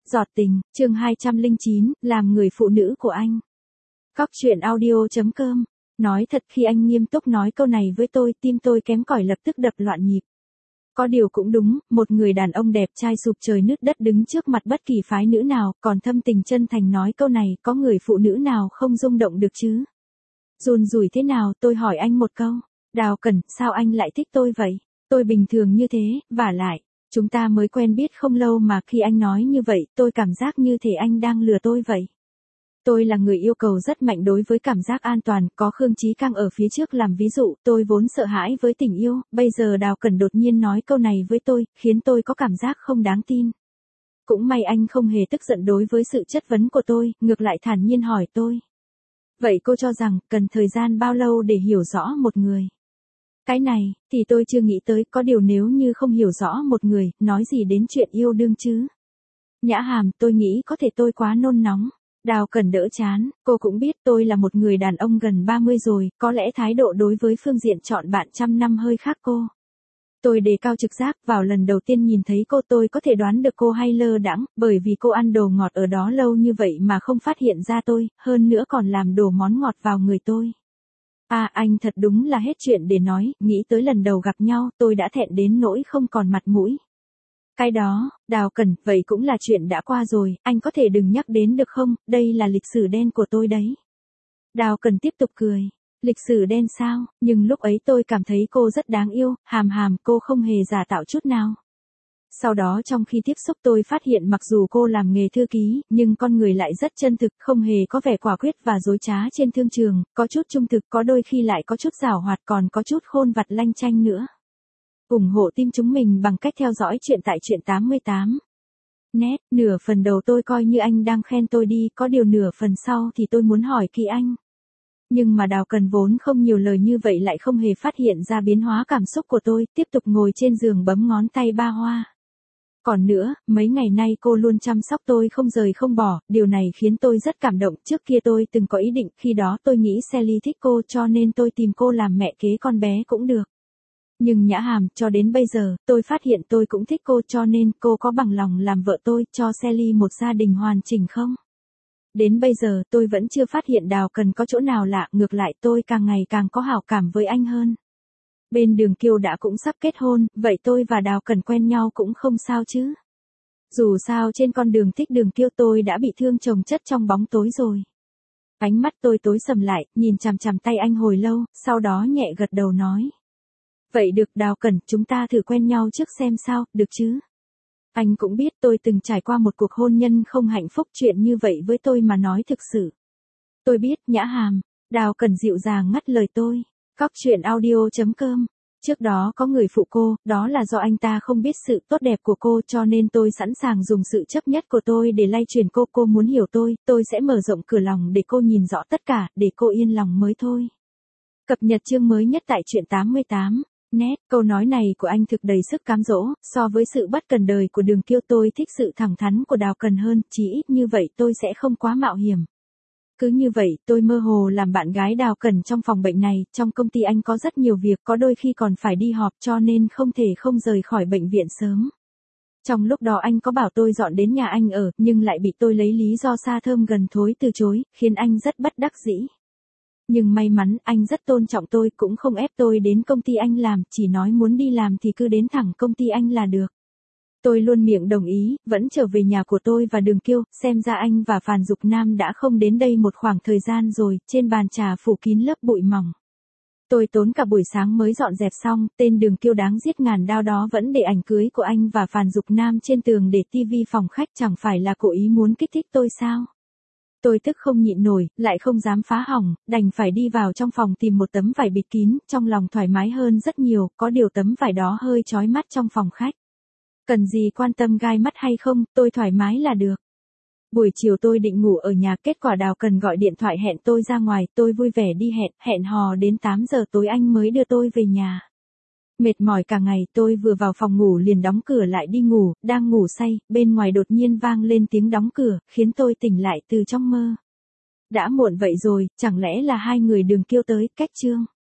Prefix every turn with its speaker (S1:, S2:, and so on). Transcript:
S1: Giọt tình, chương 209, làm người phụ nữ của anh. Cóc truyện audio.com. Nói thật khi anh nghiêm túc nói câu này với tôi, tim tôi kém cỏi lập tức đập loạn nhịp. Có điều cũng đúng, một người đàn ông đẹp trai sụp trời nứt đất đứng trước mặt bất kỳ phái nữ nào, còn thâm tình chân thành nói câu này, có người phụ nữ nào không rung động được chứ? Run rủi thế nào, tôi hỏi anh một câu. Đào Cẩn, sao anh lại thích tôi vậy? Tôi bình thường như thế, vả lại. Chúng ta mới quen biết không lâu mà khi anh nói như vậy, tôi cảm giác như thể anh đang lừa tôi vậy. Tôi là người yêu cầu rất mạnh đối với cảm giác an toàn, có Khương Chí Cang ở phía trước làm ví dụ, tôi vốn sợ hãi với tình yêu, bây giờ Đào Cẩn đột nhiên nói câu này với tôi, khiến tôi có cảm giác không đáng tin. Cũng may anh không hề tức giận đối với sự chất vấn của tôi, ngược lại thản nhiên hỏi tôi. Vậy cô cho rằng, cần thời gian bao lâu để hiểu rõ một người? Cái này, thì tôi chưa nghĩ tới, có điều nếu như không hiểu rõ một người, nói gì đến chuyện yêu đương chứ? Nhã Hàm, tôi nghĩ có thể tôi quá nôn nóng. Đào Cẩn đỡ chán, cô cũng biết tôi là một người đàn ông gần 30 rồi, có lẽ thái độ đối với phương diện chọn bạn trăm năm hơi khác cô. Tôi đề cao trực giác, vào lần đầu tiên nhìn thấy cô tôi có thể đoán được cô hay lơ đãng, bởi vì cô ăn đồ ngọt ở đó lâu như vậy mà không phát hiện ra tôi, hơn nữa còn làm đổ món ngọt vào người tôi. À, anh thật đúng là hết chuyện để nói, nghĩ tới lần đầu gặp nhau, tôi đã thẹn đến nỗi không còn mặt mũi. Cái đó, Đào Cẩn, vậy cũng là chuyện đã qua rồi, anh có thể đừng nhắc đến được không, đây là lịch sử đen của tôi đấy. Đào Cẩn tiếp tục cười. Lịch sử đen sao, nhưng lúc ấy tôi cảm thấy cô rất đáng yêu, Hàm Hàm, cô không hề giả tạo chút nào. Sau đó trong khi tiếp xúc tôi phát hiện mặc dù cô làm nghề thư ký, nhưng con người lại rất chân thực, không hề có vẻ quả quyết và dối trá trên thương trường, có chút trung thực, có đôi khi lại có chút giảo hoạt, còn có chút khôn vặt lanh chanh nữa. Ủng hộ team chúng mình bằng cách theo dõi chuyện tại truyện 88. Nét, nửa phần đầu tôi coi như anh đang khen tôi đi, có điều nửa phần sau thì tôi muốn hỏi kỹ anh. Nhưng mà Đào Cẩn vốn không nhiều lời như vậy lại không hề phát hiện ra biến hóa cảm xúc của tôi, tiếp tục ngồi trên giường bấm ngón tay ba hoa. Còn nữa, mấy ngày nay cô luôn chăm sóc tôi không rời không bỏ, điều này khiến tôi rất cảm động. Trước kia tôi từng có ý định, khi đó tôi nghĩ Sally thích cô cho nên tôi tìm cô làm mẹ kế con bé cũng được. Nhưng Nhã Hàm, cho đến bây giờ, tôi phát hiện tôi cũng thích cô cho nên cô có bằng lòng làm vợ tôi, cho Sally một gia đình hoàn chỉnh không? Đến bây giờ tôi vẫn chưa phát hiện Đào Cẩn có chỗ nào lạ, ngược lại tôi càng ngày càng có hảo cảm với anh hơn. Bên Đường Kiêu đã cũng sắp kết hôn, vậy tôi và Đào Cẩn quen nhau cũng không sao chứ. Dù sao trên con đường thích Đường Kiêu tôi đã bị thương chồng chất trong bóng tối rồi. Ánh mắt tôi tối sầm lại, nhìn chằm chằm tay anh hồi lâu, sau đó nhẹ gật đầu nói. Vậy được Đào Cẩn, chúng ta thử quen nhau trước xem sao, được chứ? Anh cũng biết tôi từng trải qua một cuộc hôn nhân không hạnh phúc, chuyện như vậy với tôi mà nói thực sự. Tôi biết, Nhã Hàm. Đào Cẩn dịu dàng ngắt lời tôi. Cóc truyện audio.com. Trước đó có người phụ cô, đó là do anh ta không biết sự tốt đẹp của cô cho nên tôi sẵn sàng dùng sự chấp nhất của tôi để lay chuyển cô muốn hiểu tôi sẽ mở rộng cửa lòng để cô nhìn rõ tất cả, để cô yên lòng mới thôi. Cập nhật chương mới nhất tại truyện 88. Nét, câu nói này của anh thực đầy sức cám dỗ, so với sự bất cần đời của Đường Kiêu tôi thích sự thẳng thắn của Đào Cẩn hơn, chỉ ít như vậy tôi sẽ không quá mạo hiểm. Cứ như vậy, tôi mơ hồ làm bạn gái Đào Cẩn trong phòng bệnh này, trong công ty anh có rất nhiều việc, có đôi khi còn phải đi họp cho nên không thể không rời khỏi bệnh viện sớm. Trong lúc đó anh có bảo tôi dọn đến nhà anh ở, nhưng lại bị tôi lấy lý do xa thơm gần thối từ chối, khiến anh rất bất đắc dĩ. Nhưng may mắn, anh rất tôn trọng tôi, cũng không ép tôi đến công ty anh làm, chỉ nói muốn đi làm thì cứ đến thẳng công ty anh là được. Tôi luôn miệng đồng ý, vẫn trở về nhà của tôi và Đường Kiêu, xem ra anh và Phàn Dục Nam đã không đến đây một khoảng thời gian rồi, trên bàn trà phủ kín lớp bụi mỏng. Tôi tốn cả buổi sáng mới dọn dẹp xong, tên Đường Kiêu đáng giết ngàn đao đó vẫn để ảnh cưới của anh và Phàn Dục Nam trên tường để tivi phòng khách, chẳng phải là cố ý muốn kích thích tôi sao? Tôi tức không nhịn nổi, lại không dám phá hỏng, đành phải đi vào trong phòng tìm một tấm vải bịt kín, trong lòng thoải mái hơn rất nhiều, có điều tấm vải đó hơi chói mắt trong phòng khách. Cần gì quan tâm gai mắt hay không, tôi thoải mái là được. Buổi chiều tôi định ngủ ở nhà, kết quả Đào Cẩn gọi điện thoại hẹn tôi ra ngoài, tôi vui vẻ đi hẹn hò đến 8 giờ tối anh mới đưa tôi về nhà. Mệt mỏi cả ngày, tôi vừa vào phòng ngủ liền đóng cửa lại đi ngủ, đang ngủ say, bên ngoài đột nhiên vang lên tiếng đóng cửa, khiến tôi tỉnh lại từ trong mơ. Đã muộn vậy rồi, chẳng lẽ là hai người Đường Kiêu tới, cách chương.